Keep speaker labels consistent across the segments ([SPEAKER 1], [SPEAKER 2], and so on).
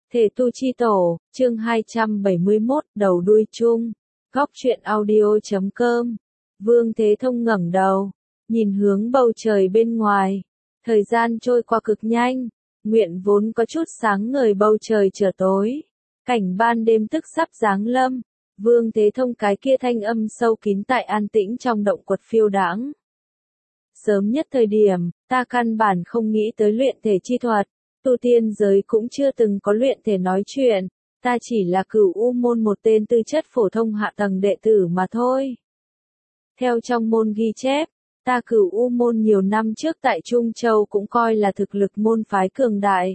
[SPEAKER 1] Thể tu chi tổ, chương 271, đầu đuôi chung. Góc truyện audio.com. Vương Thế Thông ngẩng đầu, nhìn hướng bầu trời bên ngoài. Thời gian trôi qua cực nhanh, nguyện vốn có chút sáng ngời bầu trời trở tối. Cảnh ban đêm tức sắp giáng lâm. Vương Thế Thông cái kia thanh âm sâu kín tại an tĩnh trong động quật phiêu đãng. Sớm nhất thời điểm, ta căn bản không nghĩ tới luyện thể chi thuật. Tu tiên giới cũng chưa từng có luyện thể nói chuyện, ta chỉ là Cửu U môn một tên tư chất phổ thông hạ tầng đệ tử mà thôi. Theo trong môn ghi chép, ta Cửu U môn nhiều năm trước tại Trung Châu cũng coi là thực lực môn phái cường đại.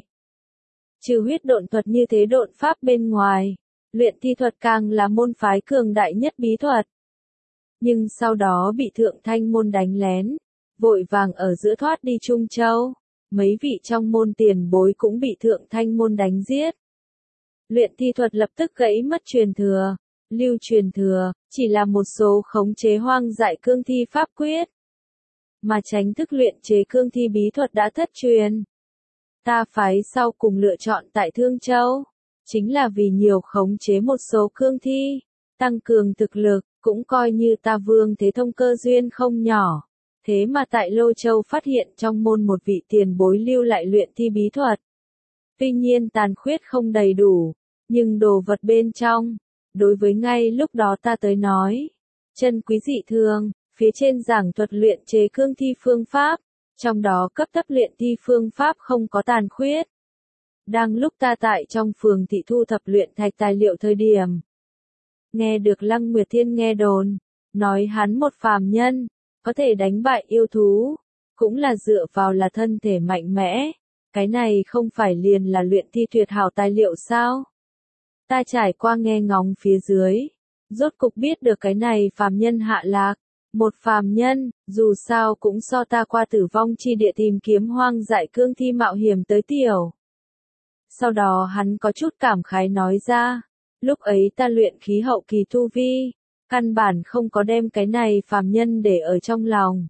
[SPEAKER 1] Trừ huyết độn thuật như thế độn pháp bên ngoài, luyện thi thuật càng là môn phái cường đại nhất bí thuật. Nhưng sau đó bị Thượng Thanh môn đánh lén, vội vàng ở giữa thoát đi Trung Châu. Mấy vị trong môn tiền bối cũng bị Thượng Thanh môn đánh giết. Luyện thi thuật lập tức gãy mất truyền thừa, lưu truyền thừa, chỉ là một số khống chế hoang dại cương thi pháp quyết. Mà tránh thức luyện chế cương thi bí thuật đã thất truyền. Ta phái sau cùng lựa chọn tại Thương Châu, chính là vì nhiều khống chế một số cương thi, tăng cường thực lực, cũng coi như ta Vương Thế Thông cơ duyên không nhỏ. Thế mà tại Lô Châu phát hiện trong môn một vị tiền bối lưu lại luyện thi bí thuật. Tuy nhiên tàn khuyết không đầy đủ, nhưng đồ vật bên trong, đối với ngay lúc đó ta tới nói, chân quý dị thường, phía trên giảng thuật luyện chế cương thi phương pháp, trong đó cấp thấp luyện thi phương pháp không có tàn khuyết. Đang lúc ta tại trong phường thị thu thập luyện thạch tài liệu thời điểm, nghe được Lăng Nguyệt Thiên nghe đồn, nói hắn một phàm nhân, có thể đánh bại yêu thú, cũng là dựa vào là thân thể mạnh mẽ, cái này không phải liền là luyện thi tuyệt hảo tài liệu sao? Ta trải qua nghe ngóng phía dưới, rốt cục biết được cái này phàm nhân hạ lạc, một phàm nhân, dù sao cũng so ta qua tử vong chi địa tìm kiếm hoang dại cương thi mạo hiểm tới tiểu. Sau đó hắn có chút cảm khái nói ra, lúc ấy ta luyện khí hậu kỳ tu vi, căn bản không có đem cái này phàm nhân để ở trong lòng.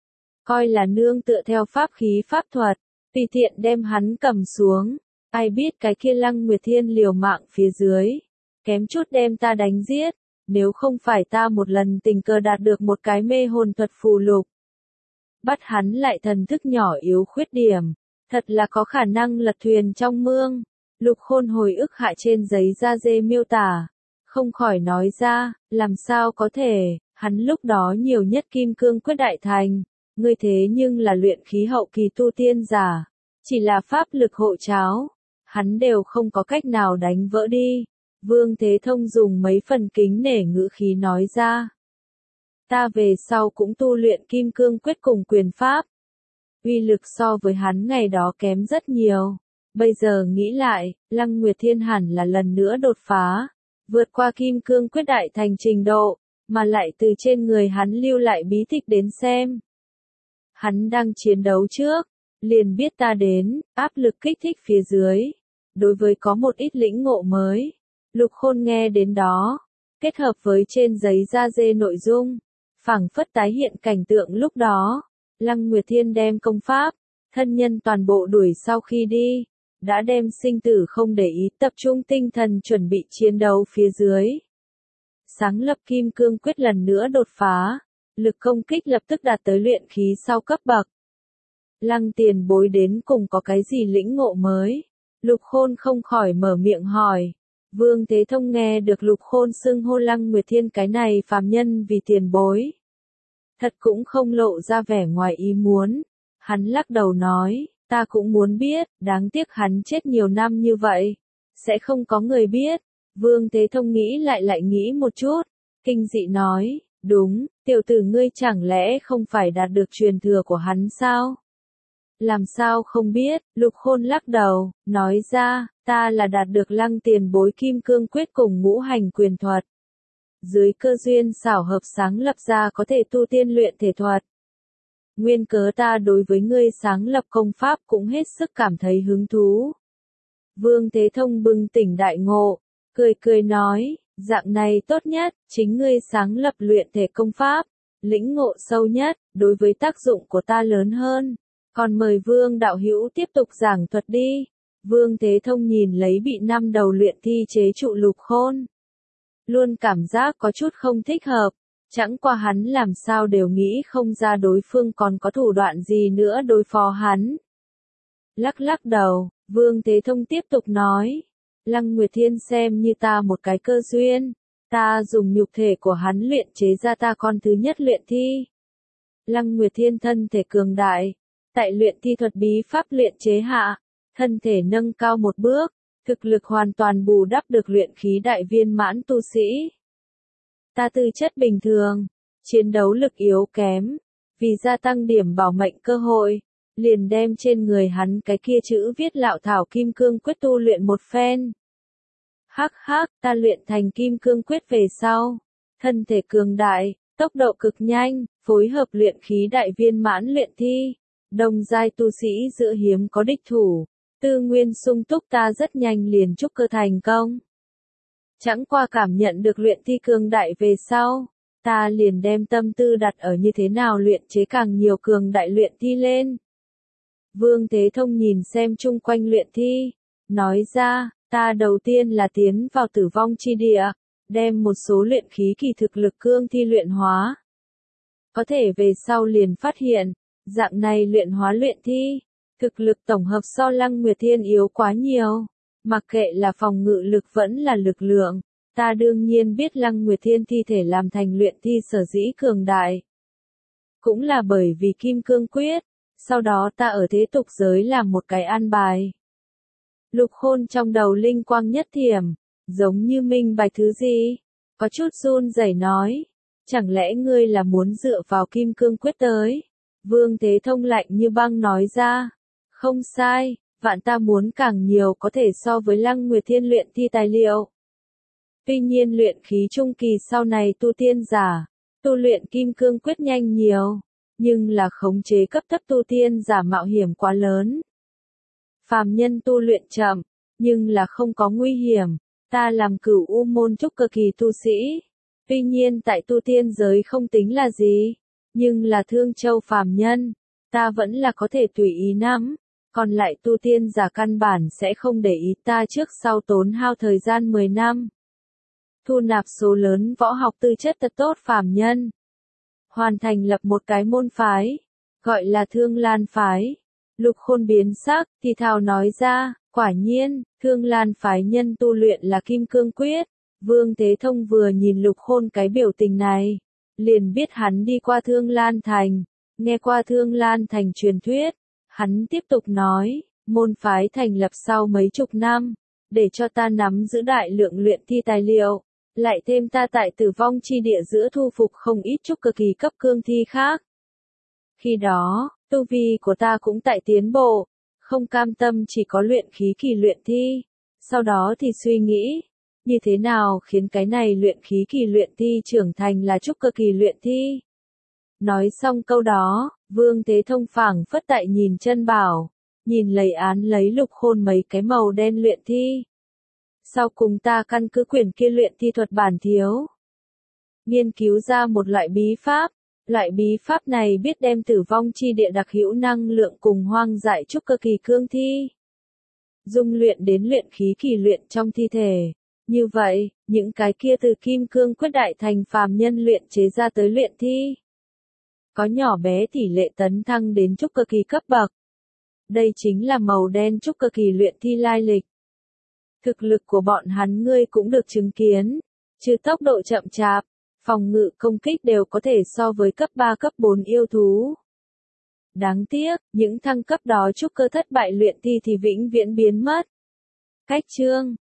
[SPEAKER 1] Coi là nương tựa theo pháp khí pháp thuật, tùy tiện đem hắn cầm xuống, ai biết cái kia Lăng Nguyệt Thiên liều mạng phía dưới, kém chút đem ta đánh giết, nếu không phải ta một lần tình cờ đạt được một cái mê hồn thuật phù lục. Bắt hắn lại thần thức nhỏ yếu khuyết điểm, thật là có khả năng lật thuyền trong mương. Lục Khôn hồi ức hạ trên giấy da dê miêu tả, không khỏi nói ra, làm sao có thể, hắn lúc đó nhiều nhất kim cương quyết đại thành, ngươi thế nhưng là luyện khí hậu kỳ tu tiên giả, chỉ là pháp lực hộ cháo, hắn đều không có cách nào đánh vỡ đi. Vương Thế Thông dùng mấy phần kính nể ngữ khí nói ra. Ta về sau cũng tu luyện kim cương quyết cùng quyền pháp. Uy lực so với hắn ngày đó kém rất nhiều. Bây giờ nghĩ lại, Lăng Nguyệt Thiên hẳn là lần nữa đột phá, vượt qua kim cương quyết đại thành trình độ, mà lại từ trên người hắn lưu lại bí tịch đến xem. Hắn đang chiến đấu trước, liền biết ta đến, áp lực kích thích phía dưới. Đối với có một ít lĩnh ngộ mới, Lục Khôn nghe đến đó, kết hợp với trên giấy da dê nội dung, phảng phất tái hiện cảnh tượng lúc đó. Lăng Nguyệt Thiên đem công pháp, thân nhân toàn bộ đuổi sau khi đi, đã đem sinh tử không để ý, tập trung tinh thần chuẩn bị chiến đấu phía dưới. Sáng lập kim cương quyết lần nữa đột phá, lực công kích lập tức đạt tới luyện khí sau cấp bậc. Lăng tiền bối đến cùng có cái gì lĩnh ngộ mới? Lục Khôn không khỏi mở miệng hỏi. Vương Thế Thông nghe được Lục Khôn xưng hô Lăng Nguyệt Thiên cái này phàm nhân vì tiền bối. Thật cũng không lộ ra vẻ ngoài ý muốn. Hắn lắc đầu nói, ta cũng muốn biết, đáng tiếc hắn chết nhiều năm như vậy, sẽ không có người biết. Vương Thế Thông nghĩ lại nghĩ một chút, kinh dị nói, đúng, tiểu tử ngươi chẳng lẽ không phải đạt được truyền thừa của hắn sao? Làm sao không biết, Lục Khôn lắc đầu, nói ra, ta là đạt được Lăng tiền bối kim cương quyết cùng ngũ hành quyền thuật. Dưới cơ duyên xảo hợp sáng lập ra có thể tu tiên luyện thể thuật. Nguyên cớ ta đối với ngươi sáng lập công pháp cũng hết sức cảm thấy hứng thú. Vương Thế Thông bừng tỉnh đại ngộ, cười nói, dạng này tốt nhất, chính ngươi sáng lập luyện thể công pháp, lĩnh ngộ sâu nhất, đối với tác dụng của ta lớn hơn. Còn mời Vương đạo hữu tiếp tục giảng thuật đi. Vương Thế Thông nhìn lấy bị 5 đầu luyện thi chế trụ Lục Khôn. Luôn cảm giác có chút không thích hợp, chẳng qua hắn làm sao đều nghĩ không ra đối phương còn có thủ đoạn gì nữa đối phó hắn. Lắc lắc đầu, Vương Thế Thông tiếp tục nói, Lăng Nguyệt Thiên xem như ta một cái cơ duyên, ta dùng nhục thể của hắn luyện chế ra ta con thứ nhất luyện thi. Lăng Nguyệt Thiên thân thể cường đại, tại luyện thi thuật bí pháp luyện chế hạ, thân thể nâng cao một bước, thực lực hoàn toàn bù đắp được luyện khí đại viên mãn tu sĩ. Ta tư chất bình thường, chiến đấu lực yếu kém, vì gia tăng điểm bảo mệnh cơ hội, liền đem trên người hắn cái kia chữ viết Lạo Thảo Kim Cương Quyết tu luyện một phen. Hắc hắc, ta luyện thành Kim Cương Quyết về sau, thân thể cường đại, tốc độ cực nhanh, phối hợp luyện khí đại viên mãn luyện thi, đồng giai tu sĩ giữa hiếm có địch thủ, tư nguyên sung túc, ta rất nhanh liền trúc cơ thành công. Chẳng qua cảm nhận được luyện thi cường đại về sau, ta liền đem tâm tư đặt ở như thế nào luyện chế càng nhiều cường đại luyện thi lên. Vương Thế Thông nhìn xem chung quanh luyện thi, nói ra, ta đầu tiên là tiến vào tử vong chi địa, đem một số luyện khí kỳ thực lực cương thi luyện hóa. Có thể về sau liền phát hiện, dạng này luyện hóa luyện thi, thực lực tổng hợp so Lăng Nguyệt Thiên yếu quá nhiều, mặc kệ là phòng ngự lực vẫn là lực lượng, ta đương nhiên biết Lăng Nguyệt Thiên thi thể làm thành luyện thi sở dĩ cường đại. Cũng là bởi vì Kim Cương Quyết, sau đó ta ở thế tục giới làm một cái an bài. Lục Khôn trong đầu linh quang nhất thiểm, giống như minh bạch thứ gì, có chút run rẩy nói, chẳng lẽ ngươi là muốn dựa vào Kim Cương Quyết tới? Vương Thế Thông lạnh như băng nói ra, không sai, vạn ta muốn càng nhiều có thể so với Lăng Nguyệt Thiên luyện thi tài liệu. Tuy nhiên luyện khí trung kỳ sau này tu tiên giả, tu luyện Kim Cương Quyết nhanh nhiều, nhưng là khống chế cấp thấp tu tiên giả mạo hiểm quá lớn. Phàm nhân tu luyện chậm, nhưng là không có nguy hiểm, ta làm Cửu U môn trúc cơ kỳ tu sĩ. Tuy nhiên tại tu tiên giới không tính là gì, nhưng là Thương Châu phàm nhân, ta vẫn là có thể tùy ý nắm, còn lại tu tiên giả căn bản sẽ không để ý ta trước sau tốn hao thời gian 10 năm. Thu nạp số lớn võ học tư chất thật tốt phàm nhân. Hoàn thành lập một cái môn phái, gọi là Thương Lan phái. Lục Khôn biến sắc, thì thào nói ra, quả nhiên, Thương Lan phái nhân tu luyện là Kim Cương Quyết. Vương Thế Thông vừa nhìn Lục Khôn cái biểu tình này, liền biết hắn đi qua Thương Lan Thành, nghe qua Thương Lan Thành truyền thuyết. Hắn tiếp tục nói, môn phái thành lập sau mấy chục năm, để cho ta nắm giữ đại lượng luyện thi tài liệu, lại thêm ta tại tử vong chi địa giữa thu phục không ít trúc cơ kỳ cấp cương thi khác. Khi đó, tu vi của ta cũng tại tiến bộ, không cam tâm chỉ có luyện khí kỳ luyện thi, sau đó thì suy nghĩ, như thế nào khiến cái này luyện khí kỳ luyện thi trưởng thành là trúc cơ kỳ luyện thi. Nói xong câu đó, Vương Thế Thông phảng phất tại nhìn chân bảo, nhìn lấy án lấy Lục Khôn mấy cái màu đen luyện thi. Sau cùng ta căn cứ quyển kia luyện thi thuật bản thiếu, nghiên cứu ra một loại bí pháp này biết đem tử vong chi địa đặc hữu năng lượng cùng hoang dại trúc cơ kỳ cương thi dung luyện đến luyện khí kỳ luyện trong thi thể. Như vậy, những cái kia từ Kim Cương Quyết đại thành phàm nhân luyện chế ra tới luyện thi, có nhỏ bé tỷ lệ tấn thăng đến trúc cơ kỳ cấp bậc. Đây chính là màu đen trúc cơ kỳ luyện thi lai lịch. Thực lực của bọn hắn ngươi cũng được chứng kiến, trừ tốc độ chậm chạp, phòng ngự công kích đều có thể so với cấp 3 cấp 4 yêu thú. Đáng tiếc, những thăng cấp đó trúc cơ thất bại luyện thi thì vĩnh viễn biến mất. Cách chương